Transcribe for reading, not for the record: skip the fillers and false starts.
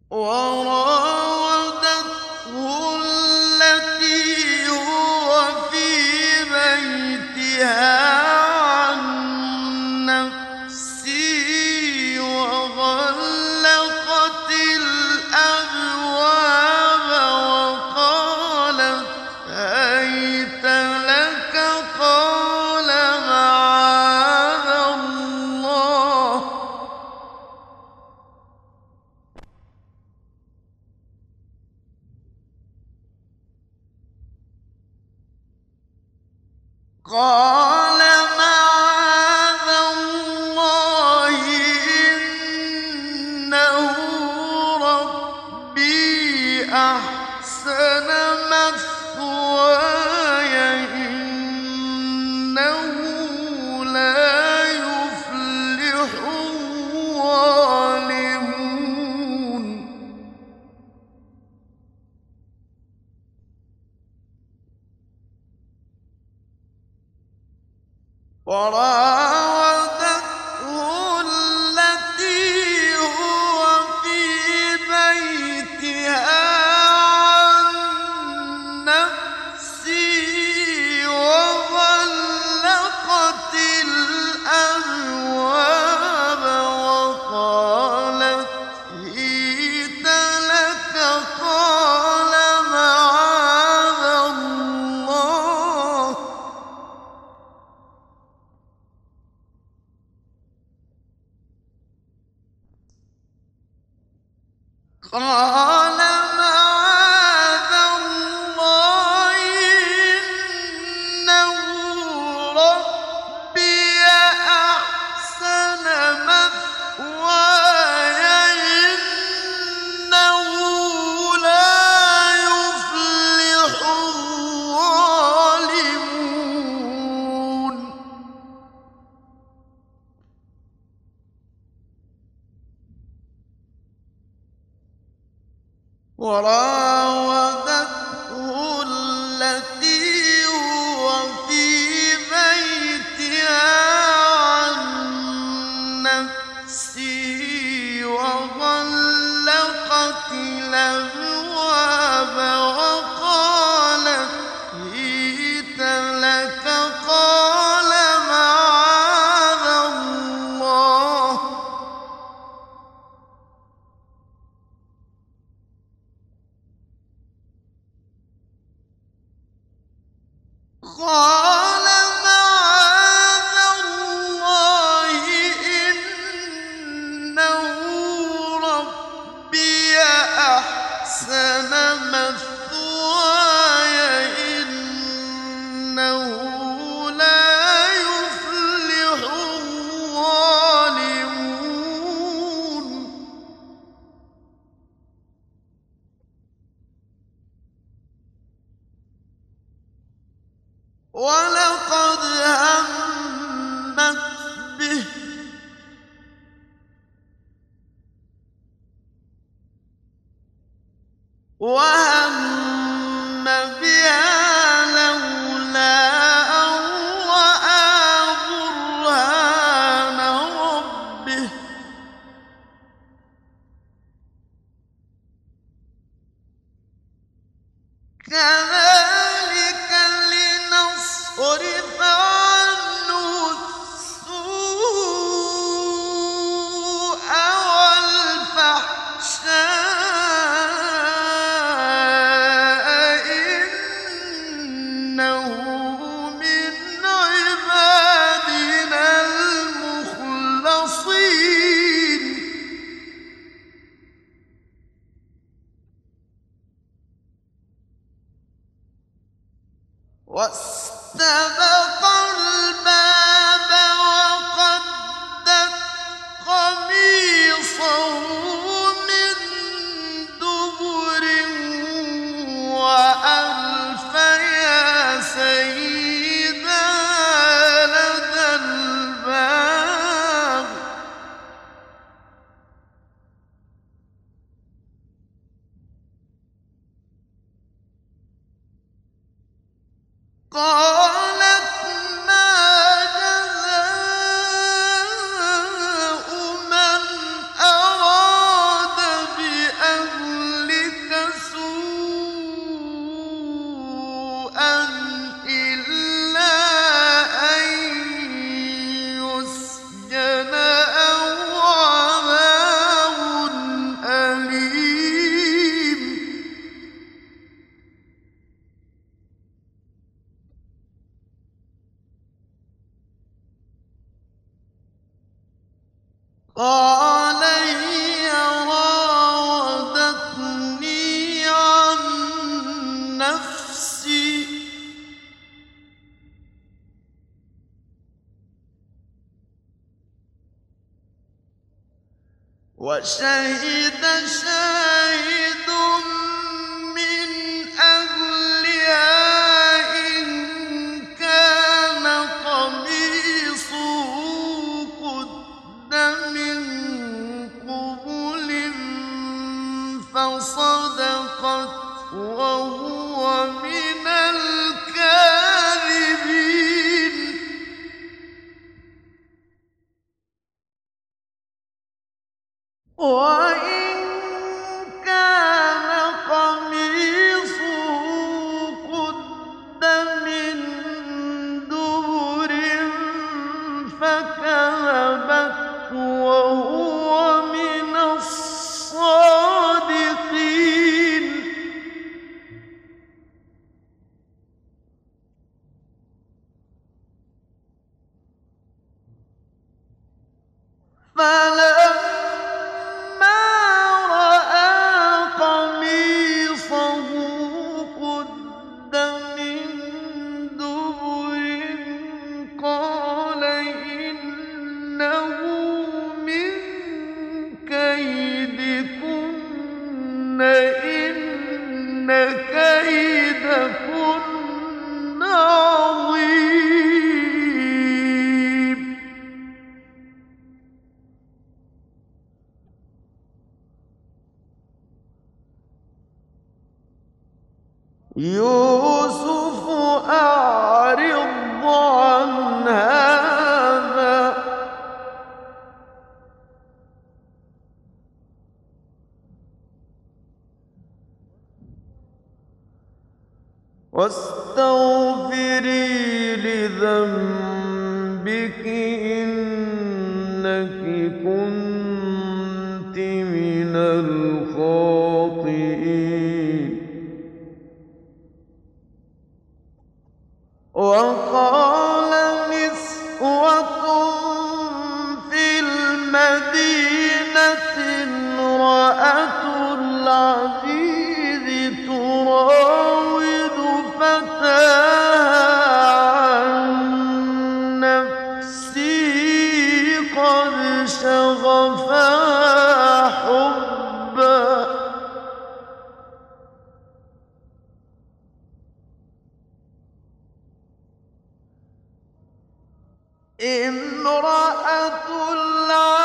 وراودته التي هو في بيتها عن نفسه وغلقت الأبواب وقالت هيت لك قال معاذ الله قال معاذ الله إنه ربي أحسن مثواي إنه لا يفلح الظالمون وراودته التي هو في بيتها عن نفسه وغلقت الأبواب وقالت هيت لك قال معاذ الله قال معاذ الله إنه ربي أحسن مثواي إنه لا يفلح الظالمون وراودته التي هو في بيتها عن نفسه وغلقت الأبواب وقالت هيت لك قال معاذ الله قال معاذ الله إنه ربي أحسن مثواي إنه لا يفلح الظالمون ولقد همت به وهم بها لولا أن رأى برهان ربه كذلك لنصرف عنه السوء والفحشاء إنه من عبادنا المخلصين قال هي راودتني عن نفسي وشهد شاهد من أهلها إن كان قميصه قد من قبل فصدقت وهو من الكاذبين وإن كان قميصه قد من دبر فكذبت وهو من الصادقين فلما رأى قميصه قد من دبر قال إنه من كيدكن إن كيدكن عظيم يوسف أعرض عن هذا واستغفري لذنبك إنك كنت من الخاطئين وقال نسوة في المدينة امرأة العزيز تراود فتاها عن نفسه قد شغفها حبا امرأة العزيز